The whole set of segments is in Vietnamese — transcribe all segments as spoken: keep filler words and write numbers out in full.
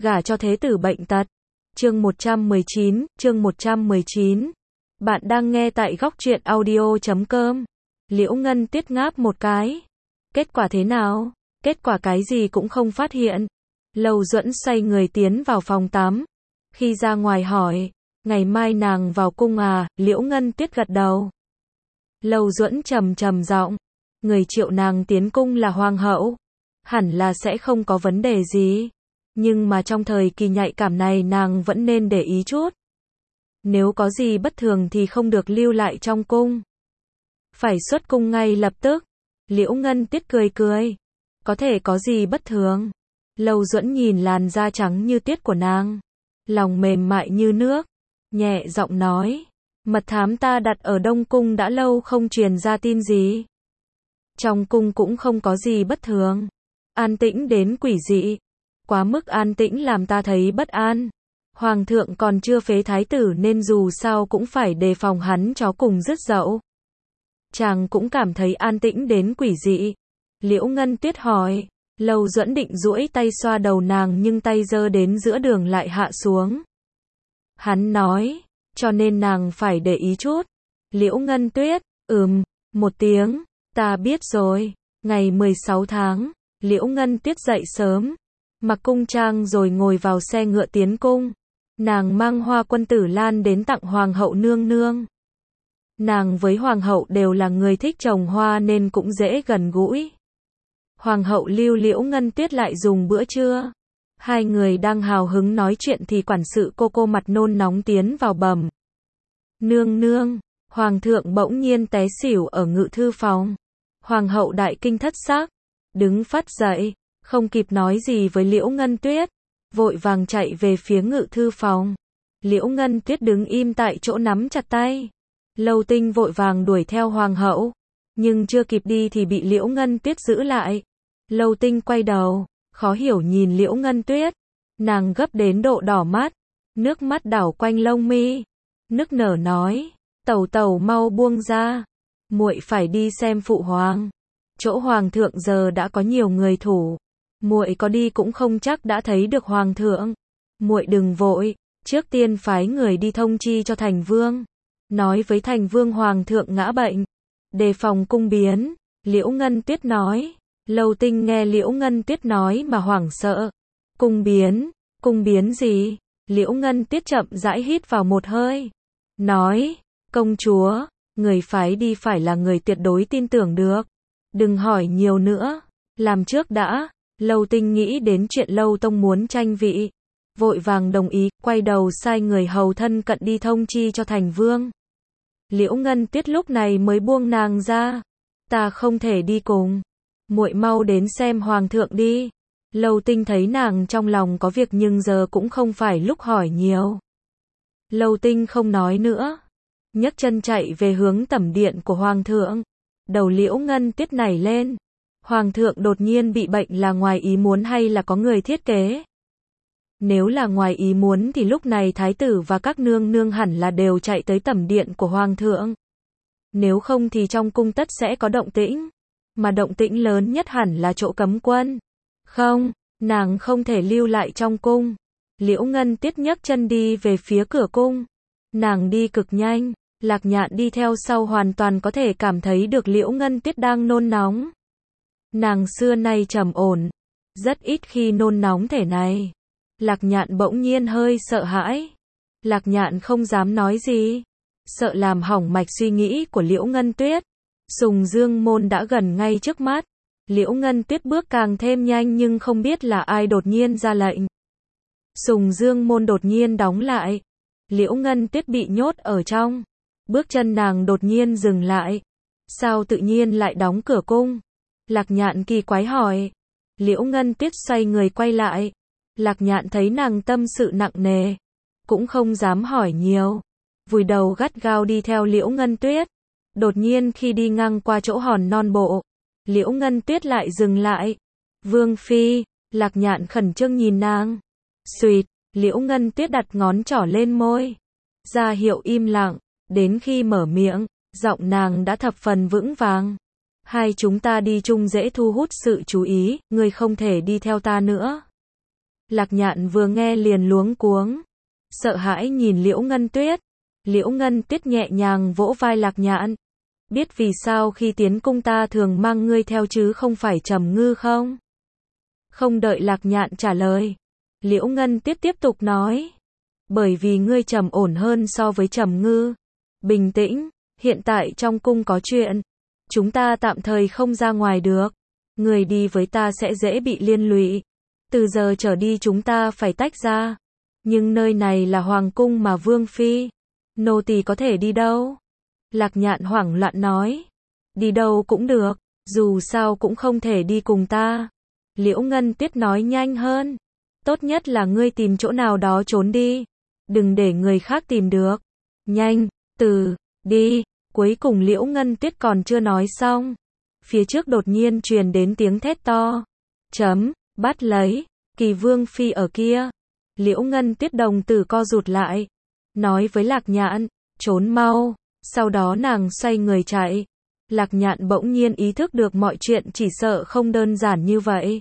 gả cho thế tử bệnh tật. Chương một trăm mười chín, chương một trăm mười chín. Bạn đang nghe tại góc truyện audio chấm com. Liễu Ngân Tuyết ngáp một cái. Kết quả thế nào? Kết quả cái gì cũng không phát hiện. Lâu Duẫn xoay người tiến vào phòng tắm. Khi ra ngoài hỏi, ngày mai nàng vào cung à? Liễu Ngân Tuyết gật đầu. Lâu Duẫn trầm trầm giọng, người triệu nàng tiến cung là hoàng hậu, hẳn là sẽ không có vấn đề gì. Nhưng mà trong thời kỳ nhạy cảm này nàng vẫn nên để ý chút. Nếu có gì bất thường thì không được lưu lại trong cung. Phải xuất cung ngay lập tức. Liễu Ngân Tuyết cười cười. Có thể có gì bất thường? Lâu Duẫn nhìn làn da trắng như tuyết của nàng, lòng mềm mại như nước, nhẹ giọng nói, mật thám ta đặt ở Đông Cung đã lâu không truyền ra tin gì. Trong cung cũng không có gì bất thường, an tĩnh đến quỷ dị, quá mức an tĩnh làm ta thấy bất an. Hoàng thượng còn chưa phế thái tử nên dù sao cũng phải đề phòng hắn chó cùng rứt dậu. Chàng cũng cảm thấy an tĩnh đến quỷ dị. Liễu Ngân Tuyết hỏi. Lâu Duẫn định duỗi tay xoa đầu nàng nhưng tay giơ đến giữa đường lại hạ xuống. Hắn nói, cho nên nàng phải để ý chút. Liễu Ngân Tuyết, ừm, một tiếng, ta biết rồi. Ngày mười sáu tháng, Liễu Ngân Tuyết dậy sớm, mặc cung trang rồi ngồi vào xe ngựa tiến cung. Nàng mang hoa quân tử lan đến tặng hoàng hậu nương nương. Nàng với hoàng hậu đều là người thích trồng hoa nên cũng dễ gần gũi. Hoàng hậu lưu Liễu Ngân Tuyết lại dùng bữa trưa. Hai người đang hào hứng nói chuyện thì quản sự cô cô mặt nôn nóng tiến vào bẩm. Nương nương, hoàng thượng bỗng nhiên té xỉu ở ngự thư phòng. Hoàng hậu đại kinh thất sắc, đứng phắt dậy, không kịp nói gì với Liễu Ngân Tuyết, vội vàng chạy về phía ngự thư phòng. Liễu Ngân Tuyết đứng im tại chỗ nắm chặt tay. Lâu Tinh vội vàng đuổi theo hoàng hậu, nhưng chưa kịp đi thì bị Liễu Ngân Tuyết giữ lại. Lâu Tinh quay đầu, khó hiểu nhìn Liễu Ngân Tuyết, nàng gấp đến độ đỏ mắt, nước mắt đảo quanh lông mi, nức nở nói, tẩu tẩu mau buông ra, muội phải đi xem phụ hoàng. Chỗ hoàng thượng giờ đã có nhiều người thủ, muội có đi cũng không chắc đã thấy được hoàng thượng. Muội đừng vội, trước tiên phái người đi thông chi cho thành vương, nói với thành vương hoàng thượng ngã bệnh, đề phòng cung biến. Liễu Ngân Tuyết nói. Lâu Tinh nghe Liễu Ngân Tuyết nói mà hoảng sợ. Cung biến? Cung biến gì? Liễu Ngân Tuyết chậm rãi hít vào một hơi, nói, công chúa, người phái đi phải là người tuyệt đối tin tưởng được. Đừng hỏi nhiều nữa, làm trước đã. Lâu Tinh nghĩ đến chuyện Lâu Tông muốn tranh vị, vội vàng đồng ý, quay đầu sai người hầu thân cận đi thông chi cho thành vương. Liễu Ngân Tuyết lúc này mới buông nàng ra. Ta không thể đi cùng. Muội mau đến xem hoàng thượng đi. Lâu Tinh thấy nàng trong lòng có việc nhưng giờ cũng không phải lúc hỏi nhiều. Lâu Tinh không nói nữa, nhấc chân chạy về hướng tẩm điện của hoàng thượng. Đầu Liễu Ngân Tuyết nảy lên. Hoàng thượng đột nhiên bị bệnh là ngoài ý muốn hay là có người thiết kế? Nếu là ngoài ý muốn thì lúc này thái tử và các nương nương hẳn là đều chạy tới tẩm điện của hoàng thượng. Nếu không thì trong cung tất sẽ có động tĩnh. Mà động tĩnh lớn nhất hẳn là chỗ cấm quân. Không, nàng không thể lưu lại trong cung. Liễu Ngân Tuyết nhấc chân đi về phía cửa cung. Nàng đi cực nhanh, Lạc Nhạn đi theo sau hoàn toàn có thể cảm thấy được Liễu Ngân Tuyết đang nôn nóng. Nàng xưa nay trầm ổn, rất ít khi nôn nóng thể này. Lạc Nhạn bỗng nhiên hơi sợ hãi. Lạc Nhạn không dám nói gì, sợ làm hỏng mạch suy nghĩ của Liễu Ngân Tuyết. Sùng Dương môn đã gần ngay trước mắt. Liễu Ngân Tuyết bước càng thêm nhanh nhưng không biết là ai đột nhiên ra lệnh. Sùng Dương môn đột nhiên đóng lại. Liễu Ngân Tuyết bị nhốt ở trong. Bước chân nàng đột nhiên dừng lại. Sao tự nhiên lại đóng cửa cung? Lạc Nhạn kỳ quái hỏi. Liễu Ngân Tuyết xoay người quay lại. Lạc Nhạn thấy nàng tâm sự nặng nề, cũng không dám hỏi nhiều, vùi đầu gắt gao đi theo Liễu Ngân Tuyết. Đột nhiên khi đi ngang qua chỗ hòn non bộ, Liễu Ngân Tuyết lại dừng lại. Vương phi, Lạc Nhạn khẩn trương nhìn nàng. Xuyệt, Liễu Ngân Tuyết đặt ngón trỏ lên môi, ra hiệu im lặng, đến khi mở miệng, giọng nàng đã thập phần vững vàng. Hai chúng ta đi chung dễ thu hút sự chú ý, ngươi không thể đi theo ta nữa. Lạc Nhạn vừa nghe liền luống cuống, sợ hãi nhìn Liễu Ngân Tuyết. Liễu Ngân Tuyết nhẹ nhàng vỗ vai Lạc Nhạn. Biết vì sao khi tiến cung ta thường mang ngươi theo chứ không phải Trầm Ngư không? Không đợi Lạc Nhạn trả lời, Liễu Ngân Tuyết tiếp tục nói. Bởi vì ngươi trầm ổn hơn so với Trầm Ngư. Bình tĩnh, hiện tại trong cung có chuyện. Chúng ta tạm thời không ra ngoài được. Người đi với ta sẽ dễ bị liên lụy. Từ giờ trở đi chúng ta phải tách ra. Nhưng nơi này là hoàng cung mà Vương Phi. Nô tỳ có thể đi đâu? Lạc Nhạn hoảng loạn nói. Đi đâu cũng được, dù sao cũng không thể đi cùng ta. Liễu Ngân Tuyết nói nhanh hơn. Tốt nhất là ngươi tìm chỗ nào đó trốn đi. Đừng để người khác tìm được. Nhanh, từ, đi. Cuối cùng Liễu Ngân Tuyết còn chưa nói xong. Phía trước đột nhiên truyền đến tiếng thét to. Chấm, bắt lấy, Kỳ Vương Phi ở kia. Liễu Ngân Tuyết đồng tử co rụt lại. Nói với Lạc Nhạn, trốn mau. Sau đó nàng xoay người chạy. Lạc Nhạn bỗng nhiên ý thức được mọi chuyện chỉ sợ không đơn giản như vậy.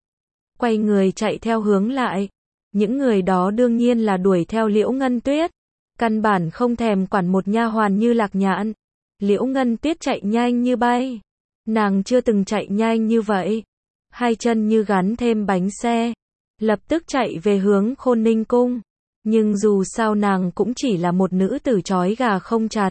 Quay người chạy theo hướng lại. Những người đó đương nhiên là đuổi theo Liễu Ngân Tuyết. Căn bản không thèm quản một nha hoàn như Lạc Nhạn. Liễu Ngân Tuyết chạy nhanh như bay. Nàng chưa từng chạy nhanh như vậy. Hai chân như gắn thêm bánh xe. Lập tức chạy về hướng Khôn Ninh Cung. Nhưng dù sao nàng cũng chỉ là một nữ tử trói gà không chặt.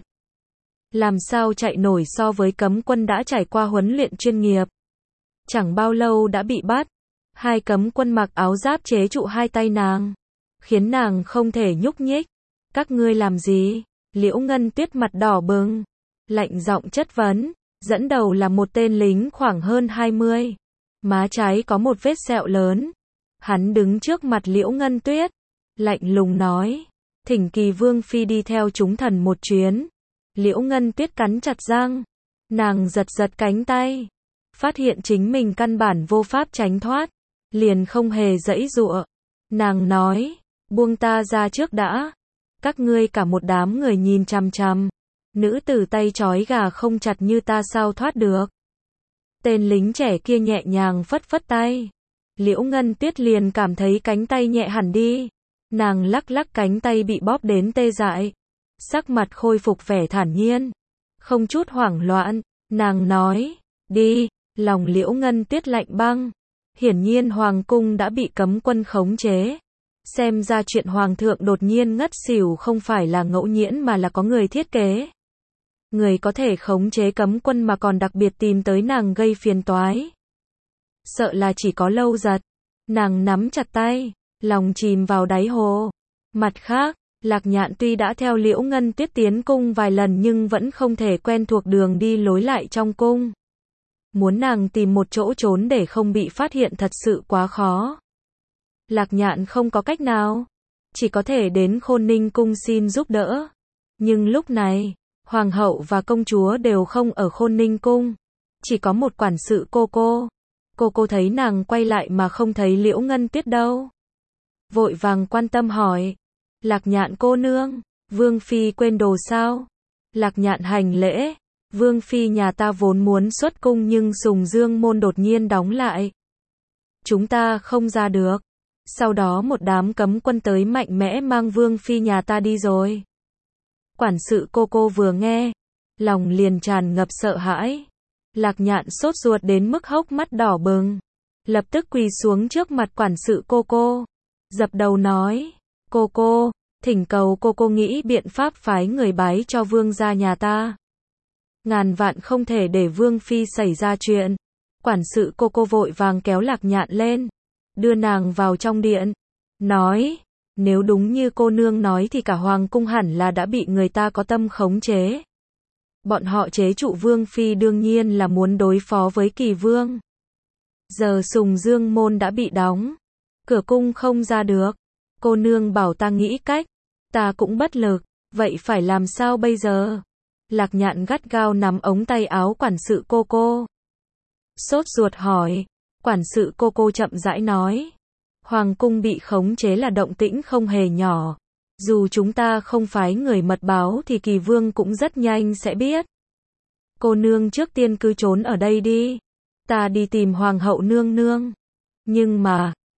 Làm sao chạy nổi so với cấm quân đã trải qua huấn luyện chuyên nghiệp. Chẳng bao lâu đã bị bắt. Hai cấm quân mặc áo giáp chế trụ hai tay nàng. Khiến nàng không thể nhúc nhích. Các ngươi làm gì? Liễu Ngân Tuyết mặt đỏ bừng. Lạnh giọng chất vấn. Dẫn đầu là một tên lính khoảng hơn hai mươi. Má trái có một vết sẹo lớn. Hắn đứng trước mặt Liễu Ngân Tuyết. Lạnh lùng nói. Thỉnh Kỳ Vương Phi đi theo chúng thần một chuyến. Liễu Ngân Tuyết cắn chặt răng. Nàng giật giật cánh tay. Phát hiện chính mình căn bản vô pháp tránh thoát. Liền không hề giãy giụa. Nàng nói. Buông ta ra trước đã. Các ngươi cả một đám người nhìn chằm chằm. Nữ tử tay trói gà không chặt như ta sao thoát được. Tên lính trẻ kia nhẹ nhàng phất phất tay. Liễu Ngân Tuyết liền cảm thấy cánh tay nhẹ hẳn đi. Nàng lắc lắc cánh tay bị bóp đến tê dại. Sắc mặt khôi phục vẻ thản nhiên. Không chút hoảng loạn. Nàng nói. Đi. Lòng Liễu Ngân Tuyết lạnh băng. Hiển nhiên hoàng cung đã bị cấm quân khống chế. Xem ra chuyện hoàng thượng đột nhiên ngất xỉu không phải là ngẫu nhiên mà là có người thiết kế. Người có thể khống chế cấm quân mà còn đặc biệt tìm tới nàng gây phiền toái. Sợ là chỉ có Lâu Giật. Nàng nắm chặt tay, lòng chìm vào đáy hồ. Mặt khác, Lạc Nhạn tuy đã theo Liễu Ngân Tuyết tiến cung vài lần nhưng vẫn không thể quen thuộc đường đi lối lại trong cung. Muốn nàng tìm một chỗ trốn để không bị phát hiện thật sự quá khó. Lạc Nhạn không có cách nào. Chỉ có thể đến Khôn Ninh Cung xin giúp đỡ. Nhưng lúc này, Hoàng hậu và công chúa đều không ở Khôn Ninh Cung. Chỉ có một quản sự cô cô. Cô cô thấy nàng quay lại mà không thấy Liễu Ngân Tuyết đâu. Vội vàng quan tâm hỏi. Lạc Nhạn cô nương, Vương Phi quên đồ sao? Lạc Nhạn hành lễ. Vương Phi nhà ta vốn muốn xuất cung nhưng Sùng Dương môn đột nhiên đóng lại. Chúng ta không ra được. Sau đó một đám cấm quân tới mạnh mẽ mang Vương Phi nhà ta đi rồi. Quản sự cô cô vừa nghe, lòng liền tràn ngập sợ hãi. Lạc Nhạn sốt ruột đến mức hốc mắt đỏ bừng. Lập tức quỳ xuống trước mặt quản sự cô cô. Dập đầu nói, cô cô, thỉnh cầu cô cô nghĩ biện pháp phái người bái cho vương gia nhà ta. Ngàn vạn không thể để Vương Phi xảy ra chuyện. Quản sự cô cô vội vàng kéo Lạc Nhạn lên. Đưa nàng vào trong điện. Nói, nếu đúng như cô nương nói thì cả hoàng cung hẳn là đã bị người ta có tâm khống chế. Bọn họ chế trụ Vương Phi đương nhiên là muốn đối phó với Kỳ Vương. Giờ Sùng Dương môn đã bị đóng. Cửa cung không ra được. Cô nương bảo ta nghĩ cách. Ta cũng bất lực. Vậy phải làm sao bây giờ? Lạc Nhạn gắt gao nắm ống tay áo quản sự cô cô. Sốt ruột hỏi. Quản sự cô cô chậm rãi nói. Hoàng cung bị khống chế là động tĩnh không hề nhỏ. Dù chúng ta không phái người mật báo thì Kỳ Vương cũng rất nhanh sẽ biết. Cô nương trước tiên cứ trốn ở đây đi. Ta đi tìm Hoàng hậu nương nương. Nhưng mà,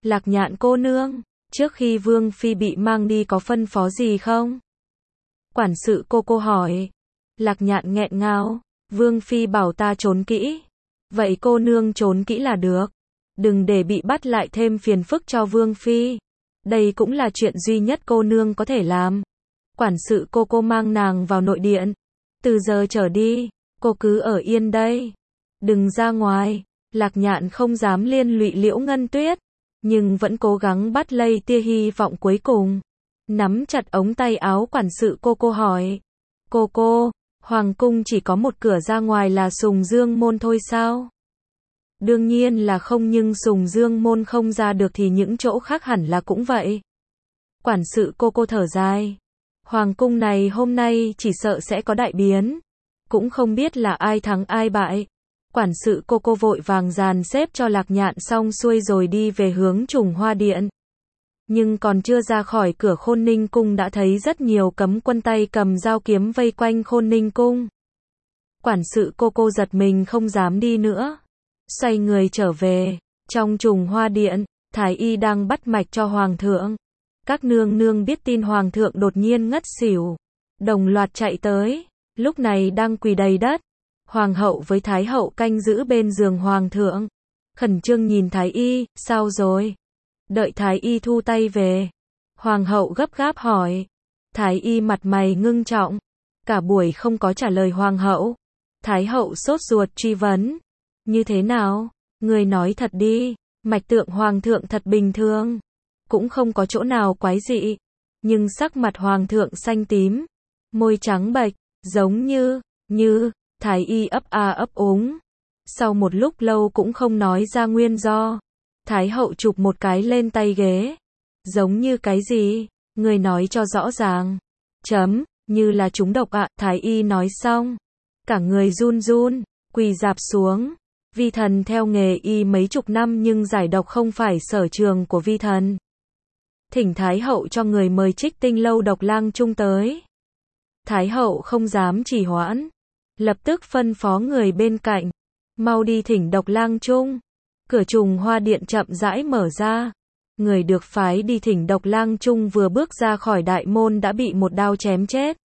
Lạc Nhạn cô nương, trước khi Vương Phi bị mang đi có phân phó gì không? Quản sự cô cô hỏi. Lạc Nhạn nghẹn ngào, Vương Phi bảo ta trốn kỹ. Vậy cô nương trốn kỹ là được. Đừng để bị bắt lại thêm phiền phức cho Vương Phi. Đây cũng là chuyện duy nhất cô nương có thể làm. Quản sự cô cô mang nàng vào nội điện. Từ giờ trở đi, cô cứ ở yên đây. Đừng ra ngoài. Lạc Nhạn không dám liên lụy Liễu Ngân Tuyết, nhưng vẫn cố gắng bắt lây tia hy vọng cuối cùng. Nắm chặt ống tay áo quản sự cô cô hỏi. Cô cô, Hoàng cung chỉ có một cửa ra ngoài là Sùng Dương môn thôi sao? Đương nhiên là không, nhưng Sùng Dương môn không ra được thì những chỗ khác hẳn là cũng vậy. Quản sự cô cô thở dài. Hoàng cung này hôm nay chỉ sợ sẽ có đại biến. Cũng không biết là ai thắng ai bại. Quản sự cô cô vội vàng dàn xếp cho Lạc Nhạn xong xuôi rồi đi về hướng Trùng Hoa Điện. Nhưng còn chưa ra khỏi cửa Khôn Ninh cung đã thấy rất nhiều cấm quân tay cầm dao kiếm vây quanh Khôn Ninh cung. Quản sự cô cô giật mình không dám đi nữa. Xoay người trở về. Trong Trùng Hoa Điện, Thái y đang bắt mạch cho Hoàng thượng. Các nương nương biết tin Hoàng thượng đột nhiên ngất xỉu, đồng loạt chạy tới. Lúc này đang quỳ đầy đất. Hoàng hậu với Thái hậu canh giữ bên giường Hoàng thượng. Khẩn trương nhìn Thái y, sao rồi? Đợi Thái y thu tay về. Hoàng hậu gấp gáp hỏi. Thái y mặt mày ngưng trọng. Cả buổi không có trả lời Hoàng hậu. Thái hậu sốt ruột truy vấn. Như thế nào? Người nói thật đi. Mạch tượng Hoàng thượng thật bình thường. Cũng không có chỗ nào quái dị. Nhưng sắc mặt Hoàng thượng xanh tím. Môi trắng bệch. Giống như, như, Thái y ấp a ấp úng. Sau một lúc lâu cũng không nói ra nguyên do. Thái hậu chụp một cái lên tay ghế. Giống như cái gì? Người nói cho rõ ràng. Chấm, như là trúng độc ạ. Thái y nói xong. Cả người run run, quỳ rạp xuống. Vi thần theo nghề y mấy chục năm nhưng giải độc không phải sở trường của vi thần. Thỉnh Thái hậu cho người mời Trích Tinh lâu Độc Lang Trung tới. Thái hậu không dám trì hoãn. Lập tức phân phó người bên cạnh. Mau đi thỉnh Độc Lang Trung. Cửa Trùng Hoa Điện chậm rãi mở ra. Người được phái đi thỉnh Độc Lang Trung vừa bước ra khỏi đại môn đã bị một đao chém chết.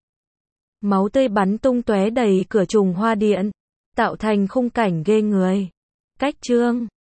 Máu tươi bắn tung tóe đầy cửa Trùng Hoa Điện, tạo thành khung cảnh ghê người. Cách chương